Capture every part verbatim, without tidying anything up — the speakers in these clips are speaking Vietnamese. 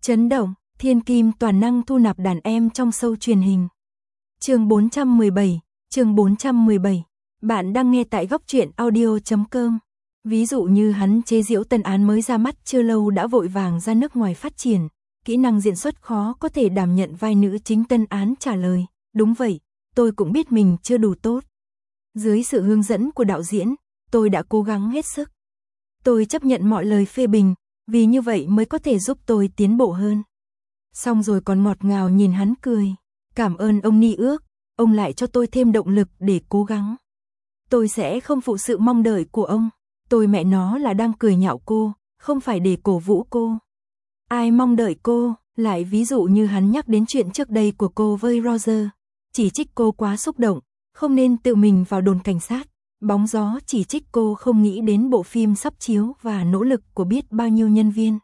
Chấn động, thiên kim toàn năng thu nạp đàn em trong show truyền hình. Chương bốn trăm mười bảy, chương bốn trăm mười bảy. Bạn đang nghe tại góc truyện audio chấm com. Ví dụ như hắn chế giễu Tân Án mới ra mắt chưa lâu đã vội vàng ra nước ngoài phát triển, kỹ năng diễn xuất khó có thể đảm nhận vai nữ chính. Tân Án trả lời, đúng vậy, tôi cũng biết mình chưa đủ tốt. Dưới sự hướng dẫn của đạo diễn, tôi đã cố gắng hết sức. Tôi chấp nhận mọi lời phê bình, vì như vậy mới có thể giúp tôi tiến bộ hơn. Xong rồi còn ngọt ngào nhìn hắn cười. Cảm ơn ông Ni Ước, ông lại cho tôi thêm động lực để cố gắng. Tôi sẽ không phụ sự mong đợi của ông. Tôi mẹ nó là đang cười nhạo cô, không phải để cổ vũ cô. Ai mong đợi cô, lại ví dụ như hắn nhắc đến chuyện trước đây của cô với Roger. Chỉ trích cô quá xúc động, không nên tự mình vào đồn cảnh sát. Bóng gió chỉ trích cô không nghĩ đến bộ phim sắp chiếu và nỗ lực của biết bao nhiêu nhân viên.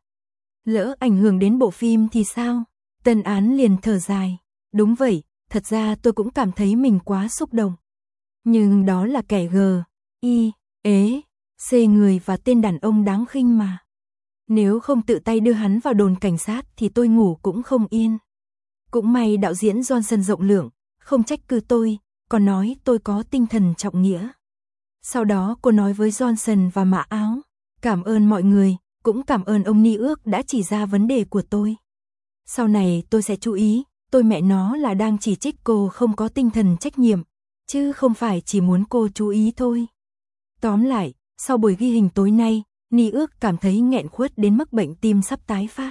Lỡ ảnh hưởng đến bộ phim thì sao? Tân Án liền thở dài. Đúng vậy, thật ra tôi cũng cảm thấy mình quá xúc động. Nhưng đó là kẻ G, I, ế, C người và tên đàn ông đáng khinh mà. Nếu không tự tay đưa hắn vào đồn cảnh sát thì tôi ngủ cũng không yên. Cũng may đạo diễn Johnson rộng lượng, không trách cứ tôi, còn nói tôi có tinh thần trọng nghĩa. Sau đó cô nói với Johnson và Mã Áo, cảm ơn mọi người, cũng cảm ơn ông Ni Ước đã chỉ ra vấn đề của tôi. Sau này tôi sẽ chú ý, tôi mẹ nó là đang chỉ trích cô không có tinh thần trách nhiệm, chứ không phải chỉ muốn cô chú ý thôi. Tóm lại, sau buổi ghi hình tối nay, Ni Ước cảm thấy nghẹn khuất đến mức bệnh tim sắp tái phát.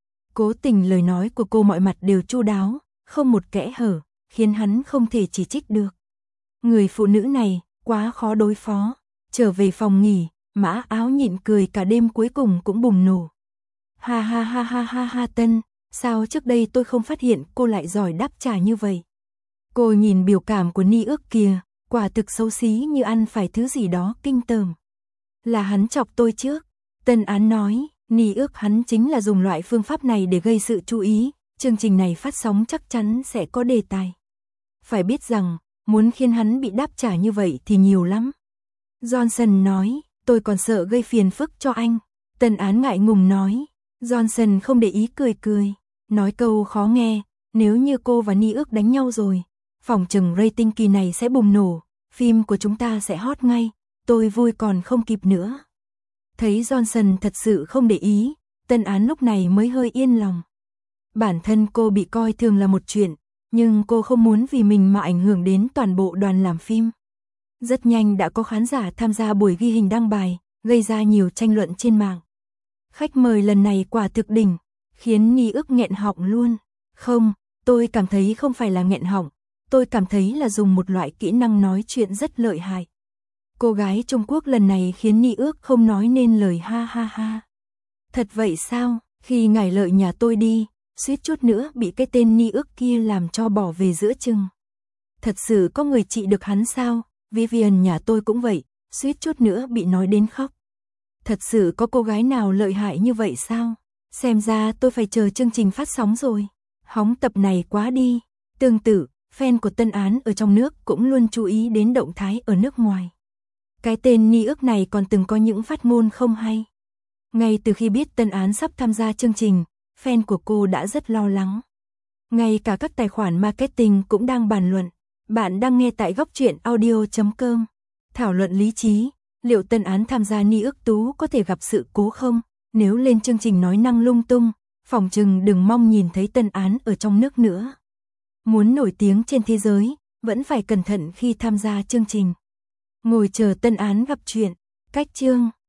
Cố tình lời nói của cô mọi mặt đều chu đáo, không một kẽ hở, khiến hắn không thể chỉ trích được. Người phụ nữ này, quá khó đối phó. Trở về phòng nghỉ, Mã Áo nhịn cười cả đêm cuối cùng cũng bùng nổ. Ha ha ha ha ha ha Tân, sao trước đây tôi không phát hiện cô lại giỏi đáp trả như vậy. Cô nhìn biểu cảm của Ni Ước kìa, quả thực xấu xí như ăn phải thứ gì đó kinh tởm. Là hắn chọc tôi trước. Tân Án nói, Ni Ước hắn chính là dùng loại phương pháp này để gây sự chú ý, chương trình này phát sóng chắc chắn sẽ có đề tài. Phải biết rằng, muốn khiến hắn bị đáp trả như vậy thì nhiều lắm. Johnson nói, tôi còn sợ gây phiền phức cho anh. Tân Án ngại ngùng nói. Johnson không để ý cười cười, nói câu khó nghe, nếu như cô và Ni Ước đánh nhau rồi, phỏng chừng rating kỳ này sẽ bùng nổ, phim của chúng ta sẽ hot ngay, tôi vui còn không kịp nữa. Thấy Johnson thật sự không để ý, Tân Án lúc này mới hơi yên lòng. Bản thân cô bị coi thường là một chuyện, nhưng cô không muốn vì mình mà ảnh hưởng đến toàn bộ đoàn làm phim. Rất nhanh đã có khán giả tham gia buổi ghi hình đăng bài, gây ra nhiều tranh luận trên mạng. Khách mời lần này quả thực đỉnh, khiến Ni Ước nghẹn họng luôn. Không, tôi cảm thấy không phải là nghẹn họng, tôi cảm thấy là dùng một loại kỹ năng nói chuyện rất lợi hại. Cô gái Trung Quốc lần này khiến Ni Ước không nói nên lời ha ha ha. Thật vậy sao, khi ngài Lợi nhà tôi đi, suýt chút nữa bị cái tên Ni Ước kia làm cho bỏ về giữa chừng. Thật sự có người trị được hắn sao, Vivian nhà tôi cũng vậy, suýt chút nữa bị nói đến khóc. Thật sự có cô gái nào lợi hại như vậy sao? Xem ra tôi phải chờ chương trình phát sóng rồi. Hóng tập này quá đi. Tương tự, fan của Tân Án ở trong nước cũng luôn chú ý đến động thái ở nước ngoài. Cái tên Ni Ước này còn từng có những phát ngôn không hay. Ngay từ khi biết Tân Án sắp tham gia chương trình, fan của cô đã rất lo lắng. Ngay cả các tài khoản marketing cũng đang bàn luận. Bạn đang nghe tại góc truyện audio chấm com. Thảo luận lý trí. Liệu Tân Án tham gia Ni Ước Tú có thể gặp sự cố không? Nếu lên chương trình nói năng lung tung, phỏng chừng đừng mong nhìn thấy Tân Án ở trong nước nữa. Muốn nổi tiếng trên thế giới, vẫn phải cẩn thận khi tham gia chương trình. Ngồi chờ Tân Án gặp chuyện. Cách chương